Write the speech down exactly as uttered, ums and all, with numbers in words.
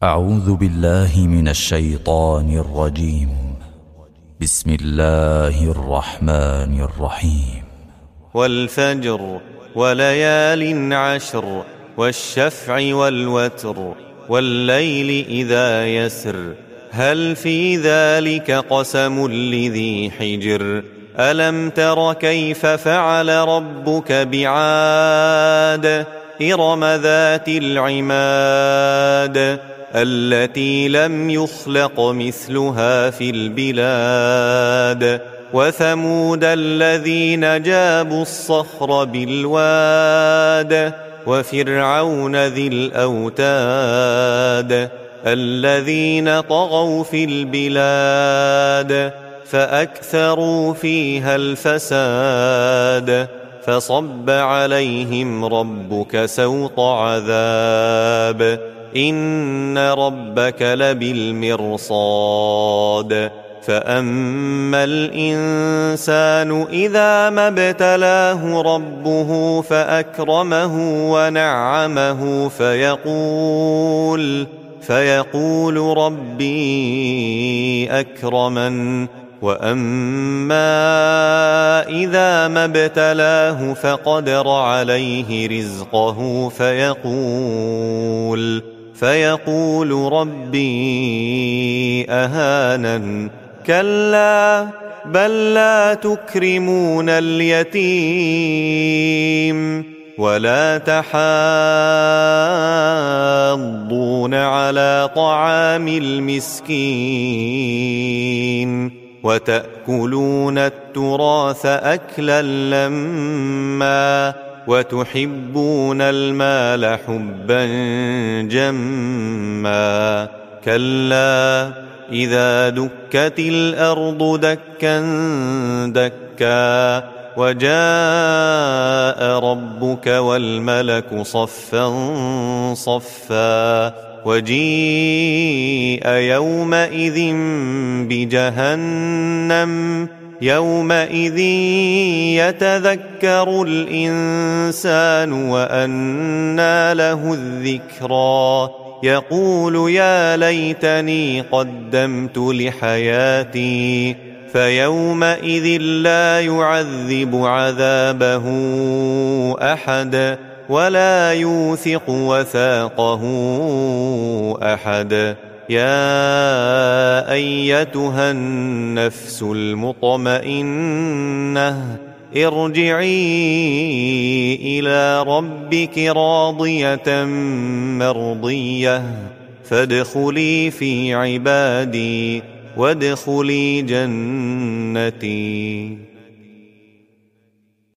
أعوذ بالله من الشيطان الرجيم. بسم الله الرحمن الرحيم. والفجر وليال عشر والشفع والوتر والليل إذا يسر هل في ذلك قسم لذي حجر ألم تر كيف فعل ربك بعاد إرم ذات العماد التي لم يخلق مثلها في البلاد وثمود الذين جابوا الصخر بالواد وفرعون ذي الأوتاد الذين طغوا في البلاد فأكثروا فيها الفساد فصب عليهم ربك سوط عذاب إن ربك لبالمرصاد فأما الإنسان إذا ما ابتلاه ربه فأكرمه ونعمه فيقول فيقول ربي أكرمن وأما إذا ما ابتلاه فقدر عليه رزقه فيقول فيقول ربي أهانن كلا بل لا تكرمون اليتيم ولا تحاضون على طعام المسكين وتأكلون التراث أكلا لما وتحبون المال حبا جما كلا إذا دكت الأرض دكا دكا وجاء ربك والملك صفا صفا وجيء يومئذ بجهنم يومئذ يتذكر الإنسان وأنى له الذكرى يقول يا ليتني قدمت لحياتي فيومئذ لا يعذب عذابه أحد ولا يوثق وثاقه أحد يا أيتها النفس المطمئنة ارجعي إلى ربك راضية مرضية فادخلي في عبادي وادخلي جنتي.